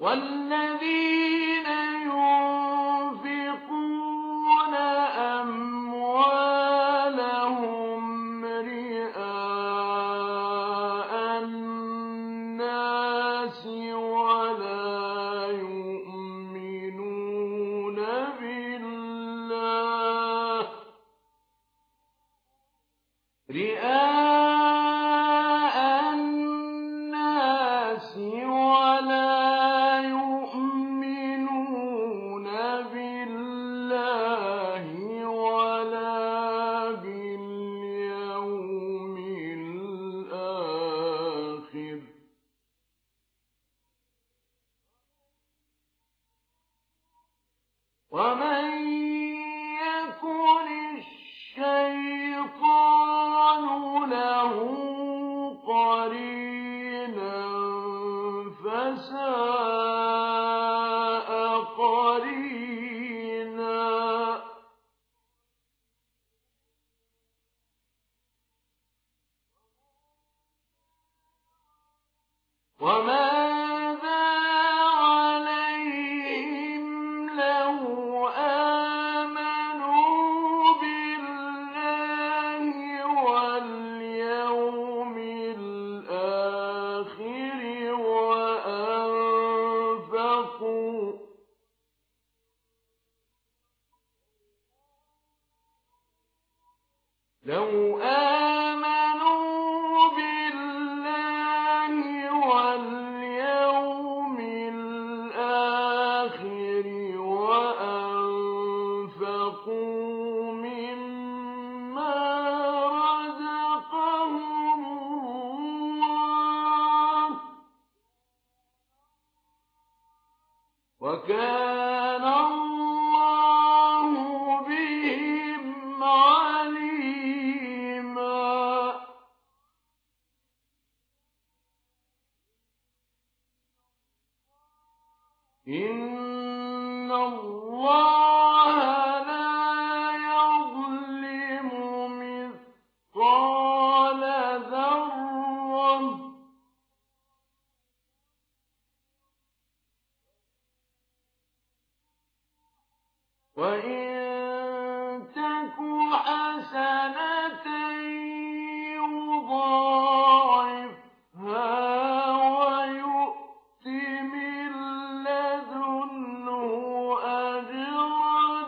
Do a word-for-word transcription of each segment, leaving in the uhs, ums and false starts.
والذين ينفقون أموالهم رئاء الناس ولا يؤمنون بالله رئاء الناس ولا يؤمنون بالله ولا باليوم الآخر ومن يكن الشيطان له قرينا فساء قرينا وماذا عليهم لو آمنوا بالله واليوم الآخر وأنفقوا لو آمنوا بالله واليوم الآخر وأنفقوا مما رزقهم الله وكان الله بهم عليما إن الله لا يظلم مثقال ذرة وإن تك حسنة يضاعفها ويؤت من لدنه أجرا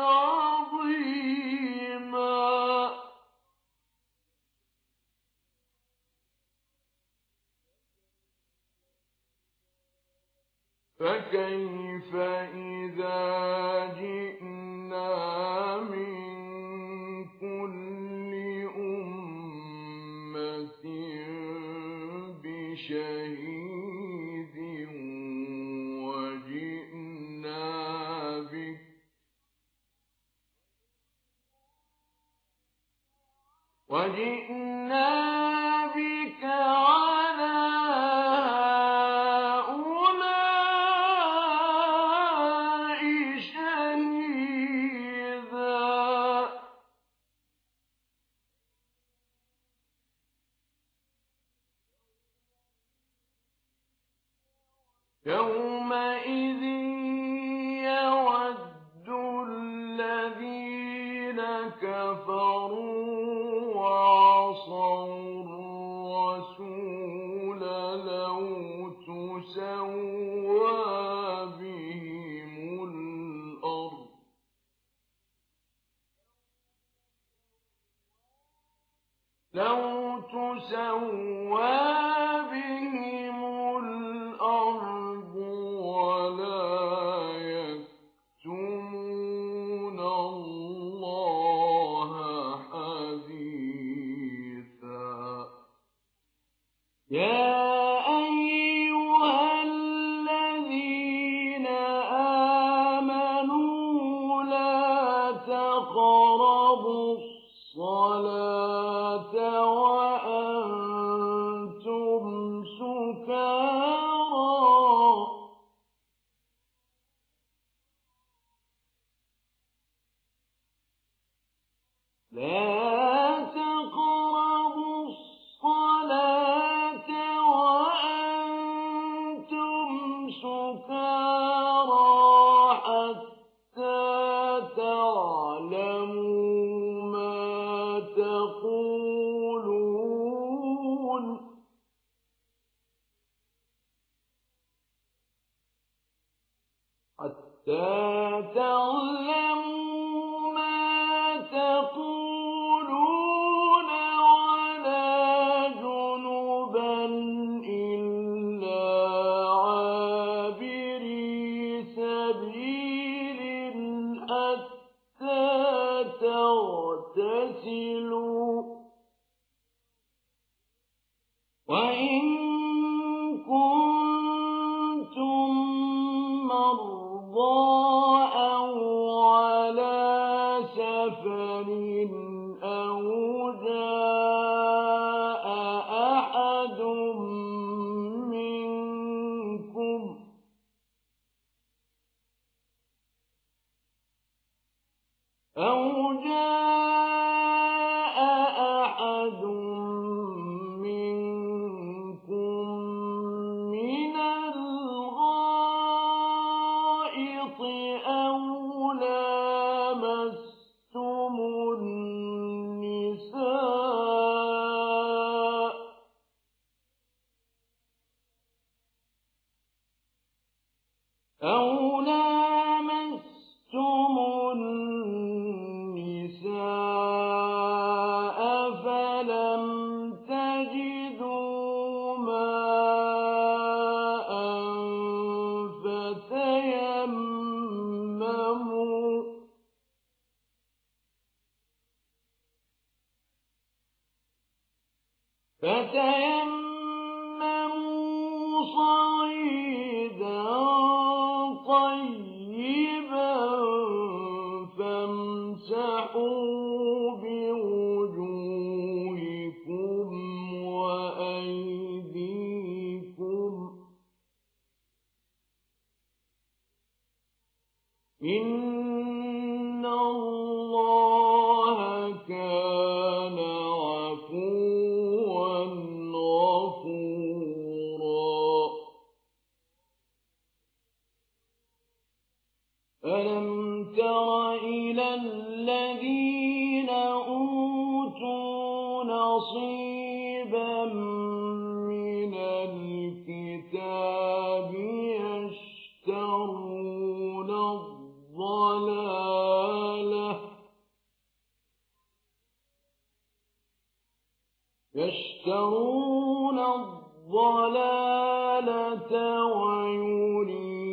عظيما فكيف إذا جئنا من كل أمة بشهيد وجئنا بك وجئنا بك على هؤلاء شهيدا يومئذ يود الذين كفروا وعصوا الرسول لو تسوى بهم الأرض لو تسوى بهم الأرض حتى تعلموا ما تقولون ولا جنبا إلا عابري سبيل حتى تغتسلوا وإن كنتم مرضى أو على سفر أو جاء أحد منكم أو جاء أحد منكم من الغائط أو لامستم النساء أو لامستم النساء فلم تجدوا ماء فتيمموا فتيمموا صعيدا طيبا فامسحوا بوجوهكم وأيديكم إن الله كان عفوا غفورا ألم تر إلى الذين أوتوا نصيبا من الكتاب يشترون الضلالة يشترون الضلالة ويريدون